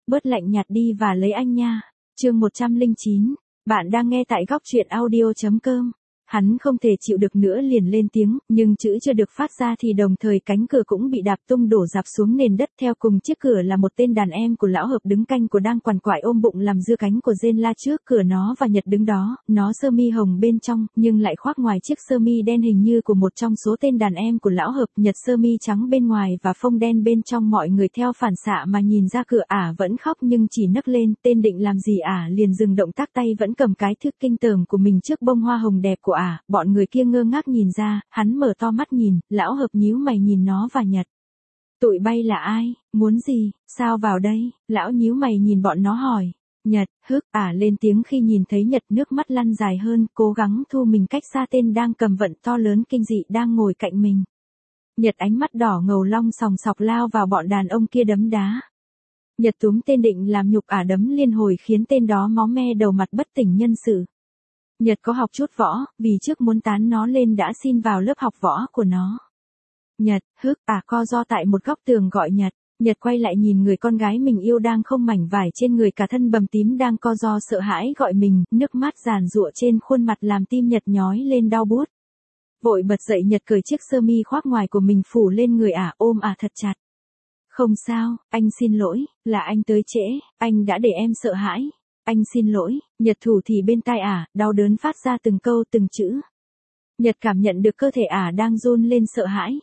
bớt lạnh nhạt đi và lấy anh nha. Chương 109, bạn đang nghe tại góc truyện audio.com. Hắn không thể chịu được nữa liền lên tiếng, nhưng chữ chưa được phát ra thì đồng thời cánh cửa cũng bị đạp tung đổ rạp xuống nền đất. Theo cùng chiếc cửa là một tên đàn em của lão Hợp đứng canh của đang quằn quại ôm bụng làm dưa cánh của rên la trước cửa nó và Nhật đứng đó, nó sơ mi hồng bên trong, nhưng lại khoác ngoài chiếc sơ mi đen hình như của một trong số tên đàn em của lão Hợp. Nhật sơ mi trắng bên ngoài và phông đen bên trong, mọi người theo phản xạ mà nhìn ra cửa vẫn khóc nhưng chỉ nấc lên. Tên định làm gì liền dừng động tác, tay vẫn cầm cái thước kinh tởm của mình trước bông hoa hồng đẹp của bọn người kia ngơ ngác nhìn ra, hắn mở to mắt nhìn, lão Hợp nhíu mày nhìn nó và Nhật. Tụi bay là ai, muốn gì, sao vào đây, lão nhíu mày nhìn bọn nó hỏi. Nhật, lên tiếng khi nhìn thấy Nhật, nước mắt lăn dài hơn, cố gắng thu mình cách xa tên đang cầm vận to lớn kinh dị đang ngồi cạnh mình. Nhật ánh mắt đỏ ngầu long sòng sọc lao vào bọn đàn ông kia đấm đá. Nhật túm tên định làm nhục đấm liên hồi khiến tên đó máu me đầu mặt bất tỉnh nhân sự. Nhật có học chút võ, vì trước muốn tán nó lên đã xin vào lớp học võ của nó. Nhật, co ro tại một góc tường gọi Nhật. Nhật quay lại nhìn người con gái mình yêu đang không mảnh vải trên người, cả thân bầm tím đang co ro sợ hãi gọi mình, nước mắt giàn giụa trên khuôn mặt làm tim Nhật nhói lên đau buốt. Vội bật dậy, Nhật cởi chiếc sơ mi khoác ngoài của mình phủ lên người ôm thật chặt. Không sao, anh xin lỗi, là anh tới trễ, anh đã để em sợ hãi. Anh xin lỗi, Nhật thủ thì bên tai đau đớn phát ra từng câu từng chữ. Nhật cảm nhận được cơ thể đang run lên sợ hãi.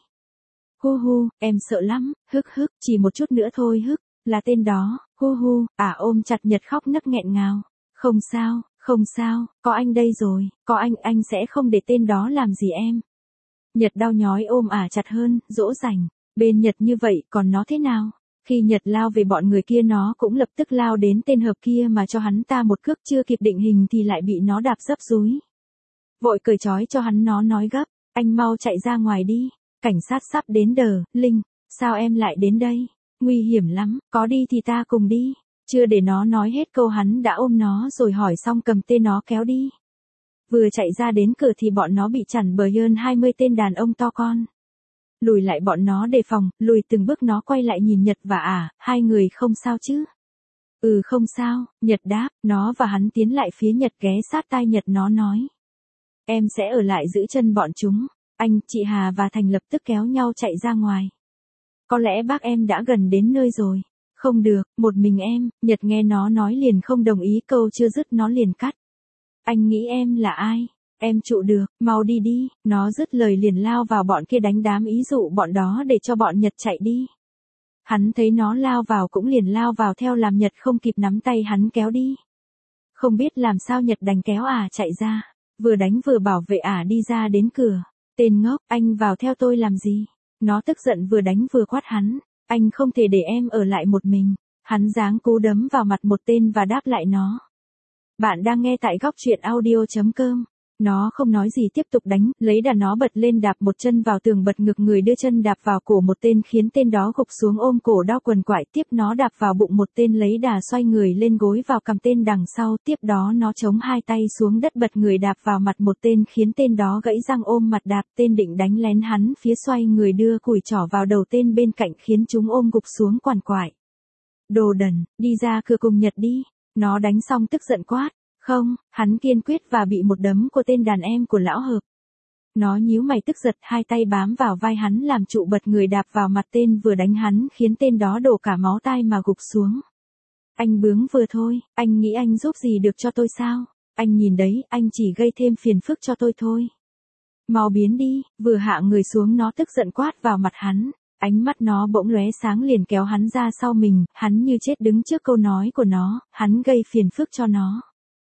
Hu, em sợ lắm, chỉ một chút nữa thôi là tên đó, hu, ôm chặt Nhật khóc nấc nghẹn ngào. Không sao, có anh đây rồi, có anh sẽ không để tên đó làm gì em. Nhật đau nhói ôm chặt hơn, dỗ dành, bên Nhật như vậy còn nó thế nào? Khi Nhật lao về bọn người kia nó cũng lập tức lao đến tên Hợp kia mà cho hắn ta một cước, chưa kịp định hình thì lại bị nó đạp dấp dúi. Vội cởi trói cho hắn, nó nói gấp, anh mau chạy ra ngoài đi, cảnh sát sắp đến đờ, Linh, sao em lại đến đây? Nguy hiểm lắm, có đi thì ta cùng đi. Chưa để nó nói hết câu hắn đã ôm nó rồi hỏi xong cầm tên nó kéo đi. Vừa chạy ra đến cửa thì bọn nó bị chặn bởi hơn 20 tên đàn ông to con. Lùi lại, bọn nó đề phòng, lùi từng bước. Nó quay lại nhìn Nhật và hai người không sao chứ? Không sao, Nhật đáp. Nó và hắn tiến lại phía Nhật, ghé sát tai Nhật, nó nói. Em sẽ ở lại giữ chân bọn chúng. Anh, chị Hà và Thành lập tức kéo nhau chạy ra ngoài. Có lẽ bác em đã gần đến nơi rồi. Không được, một mình em. Nhật nghe nó nói liền không đồng ý, câu chưa dứt nó liền cắt. Anh nghĩ em là ai? Em trụ được, mau đi đi. Nó dứt lời liền lao vào bọn kia đánh đám, ý dụ bọn đó để cho bọn Nhật chạy đi. Hắn thấy nó lao vào cũng liền lao vào theo, làm Nhật không kịp nắm tay hắn kéo đi. Không biết làm sao Nhật đành kéo chạy ra, vừa đánh vừa bảo vệ đi ra đến cửa. Tên ngốc, anh vào theo tôi làm gì? Nó tức giận vừa đánh vừa quát hắn, anh không thể để em ở lại một mình. Hắn giáng cú đấm vào mặt một tên và đáp lại nó. Bạn đang nghe tại góc truyện audio.com. Nó không nói gì tiếp tục đánh, lấy đà nó bật lên đạp một chân vào tường, bật ngược người đưa chân đạp vào cổ một tên khiến tên đó gục xuống ôm cổ đau quần quại. Tiếp nó đạp vào bụng một tên, lấy đà xoay người lên gối vào cầm tên đằng sau. Tiếp đó nó chống hai tay xuống đất, bật người đạp vào mặt một tên khiến tên đó gãy răng ôm mặt đạp. Tên định đánh lén hắn phía, xoay người đưa cùi trỏ vào đầu tên bên cạnh khiến chúng ôm gục xuống quằn quại. Đồ đần, đi ra cửa cùng Nhật đi. Nó đánh xong tức giận quát. Không, hắn kiên quyết và bị một đấm của tên đàn em của lão Hợp. Nó nhíu mày tức giật, hai tay bám vào vai hắn làm trụ, bật người đạp vào mặt tên vừa đánh hắn khiến tên đó đổ cả máu tai mà gục xuống. Anh bướng vừa thôi, anh nghĩ anh giúp gì được cho tôi sao? Anh nhìn đấy, anh chỉ gây thêm phiền phức cho tôi thôi. Mau biến đi, vừa hạ người xuống nó tức giận quát vào mặt hắn. Ánh mắt nó bỗng lóe sáng liền kéo hắn ra sau mình, hắn như chết đứng trước câu nói của nó, hắn gây phiền phức cho nó.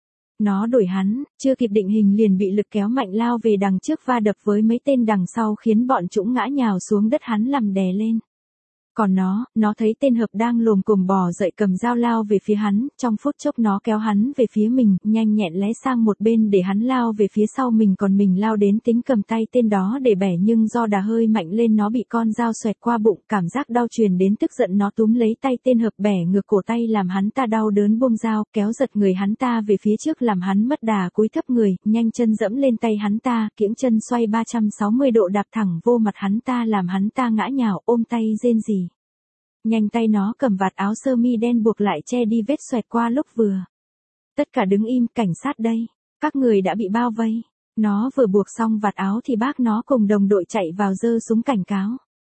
Nó đuổi hắn, chưa kịp định hình liền bị lực kéo mạnh lao về đằng trước va đập với mấy tên đằng sau khiến bọn chúng ngã nhào xuống đất, hắn làm đè lên. Còn nó thấy tên Hợp đang lồm cồm bò dậy cầm dao lao về phía hắn, trong phút chốc nó kéo hắn về phía mình, nhanh nhẹn lé sang một bên để hắn lao về phía sau mình, còn mình lao đến tính cầm tay tên đó để bẻ, nhưng do đà hơi mạnh lên nó bị con dao xoẹt qua bụng, cảm giác đau truyền đến, tức giận nó túm lấy tay tên Hợp bẻ ngược cổ tay làm hắn ta đau đớn, buông dao, kéo giật người hắn ta về phía trước làm hắn mất đà cúi thấp người, nhanh chân dẫm lên tay hắn ta, kiễng chân xoay 360 độ đạp thẳng vô mặt hắn ta làm hắn ta ngã nhào, ôm tay rên rỉ. Nhanh tay nó cầm vạt áo sơ mi đen buộc lại che đi vết xoẹt qua lúc vừa. Tất cả đứng im, cảnh sát đây. Các người đã bị bao vây. Nó vừa buộc xong vạt áo thì bác nó cùng đồng đội chạy vào giơ súng cảnh cáo.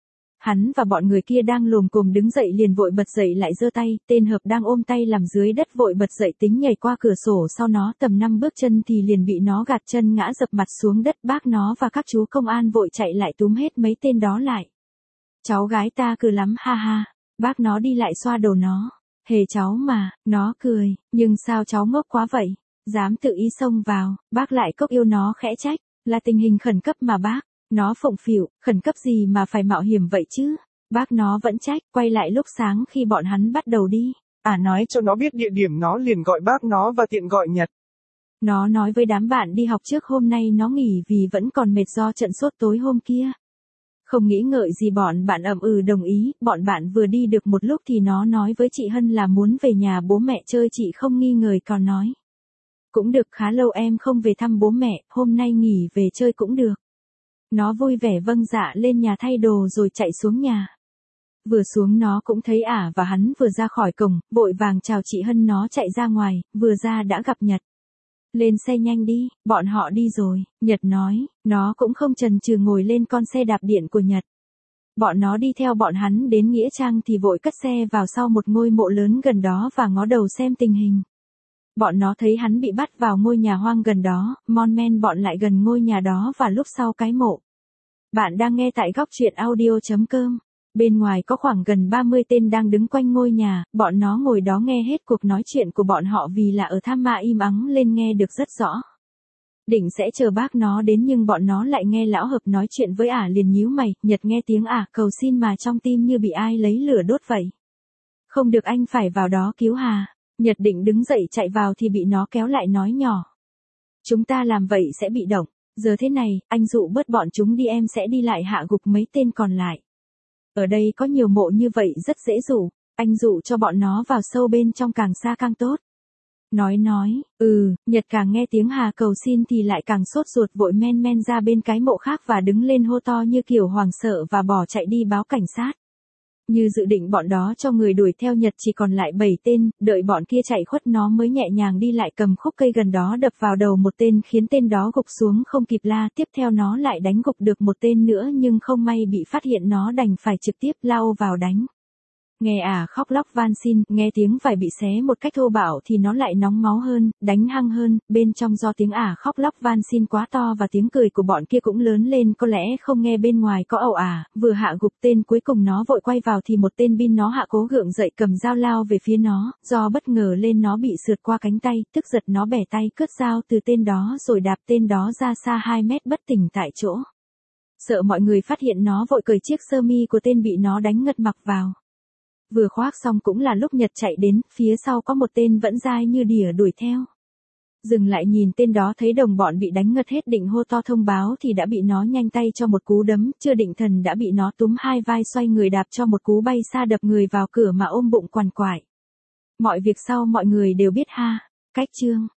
Hắn và bọn người kia đang lồm cồm đứng dậy liền vội bật dậy lại giơ tay, tên Hợp đang ôm tay làm dưới đất vội bật dậy tính nhảy qua cửa sổ sau nó tầm 5 bước chân thì liền bị nó gạt chân ngã dập mặt xuống đất. Bác nó và các chú công an vội chạy lại túm hết mấy tên đó lại. Cháu gái ta cười lắm ha ha, bác nó đi lại xoa đầu nó. Hề cháu mà, nó cười, nhưng sao cháu ngốc quá vậy, dám tự ý xông vào, bác lại cốc yêu nó khẽ trách, là tình hình khẩn cấp mà bác. Nó phụng phịu, khẩn cấp gì mà phải mạo hiểm vậy chứ? Bác nó vẫn trách, quay lại lúc sáng khi bọn hắn bắt đầu đi. Nói cho nó biết địa điểm nó liền gọi bác nó và tiện gọi Nhật. Nó nói với đám bạn đi học trước hôm nay nó nghỉ vì vẫn còn mệt do trận sốt tối hôm kia. Không nghĩ ngợi gì bọn bạn ậm ừ đồng ý, bọn bạn vừa đi được một lúc thì nó nói với chị Hân là muốn về nhà bố mẹ chơi. Chị không nghi ngờ còn nói. Cũng được, khá lâu em không về thăm bố mẹ, hôm nay nghỉ về chơi cũng được. Nó vui vẻ vâng dạ lên nhà thay đồ rồi chạy xuống nhà. Vừa xuống nó cũng thấy ả và hắn vừa ra khỏi cổng, vội vàng chào chị Hân. Nó chạy ra ngoài, vừa ra đã gặp Nhật. Lên xe nhanh đi, bọn họ đi rồi, Nhật nói, nó cũng không chần chừ ngồi lên con xe đạp điện của Nhật. Bọn nó đi theo bọn hắn đến Nghĩa Trang thì vội cất xe vào sau một ngôi mộ lớn gần đó và ngó đầu xem tình hình. Bọn nó thấy hắn bị bắt vào ngôi nhà hoang gần đó, mon men bọn lại gần ngôi nhà đó và lúc sau cái mộ. Bạn đang nghe tại góc truyện audio.com. Bên ngoài có khoảng gần 30 tên đang đứng quanh ngôi nhà, bọn nó ngồi đó nghe hết cuộc nói chuyện của bọn họ vì là ở Tham Ma im ắng lên nghe được rất rõ. Định sẽ chờ bác nó đến nhưng bọn nó lại nghe lão Hợp nói chuyện với ả liền nhíu mày. Nhật nghe tiếng ả cầu xin mà trong tim như bị ai lấy lửa đốt vậy. Không được, anh phải vào đó cứu Hà. Nhật định đứng dậy chạy vào thì bị nó kéo lại nói nhỏ. Chúng ta làm vậy sẽ bị động. Giờ thế này, anh dụ bớt bọn chúng đi, em sẽ đi lại hạ gục mấy tên còn lại. Ở đây có nhiều mộ như vậy rất dễ dụ, anh dụ cho bọn nó vào sâu bên trong càng xa càng tốt. Nói, Nhật càng nghe tiếng Hà cầu xin thì lại càng sốt ruột vội men ra bên cái mộ khác và đứng lên hô to như kiểu hoảng sợ và bỏ chạy đi báo cảnh sát. Như dự định bọn đó cho người đuổi theo Nhật chỉ còn lại 7 tên, đợi bọn kia chạy khuất nó mới nhẹ nhàng đi lại cầm khúc cây gần đó đập vào đầu một tên khiến tên đó gục xuống không kịp la. Tiếp theo nó lại đánh gục được một tên nữa nhưng không may bị phát hiện nó đành phải trực tiếp lao vào đánh. Nghe ả khóc lóc van xin, nghe tiếng phải bị xé một cách thô bạo thì nó lại nóng máu hơn, đánh hăng hơn, bên trong do tiếng ả khóc lóc van xin quá to và tiếng cười của bọn kia cũng lớn lên có lẽ không nghe bên ngoài có ẩu ả, vừa hạ gục tên cuối cùng nó vội quay vào thì một tên bin nó hạ cố gượng dậy cầm dao lao về phía nó, do bất ngờ lên nó bị sượt qua cánh tay, tức giật nó bẻ tay cướp dao từ tên đó rồi đạp tên đó ra xa 2 mét bất tỉnh tại chỗ. Sợ mọi người phát hiện nó vội cởi chiếc sơ mi của tên bị nó đánh ngất mặc vào. Vừa khoác xong cũng là lúc Nhật chạy đến, phía sau có một tên vẫn dai như đỉa đuổi theo. Dừng lại nhìn tên đó thấy đồng bọn bị đánh ngất hết định hô to thông báo thì đã bị nó nhanh tay cho một cú đấm, chưa định thần đã bị nó túm hai vai xoay người đạp cho một cú bay xa đập người vào cửa mà ôm bụng quằn quại. Mọi việc sau mọi người đều biết ha. Cách chương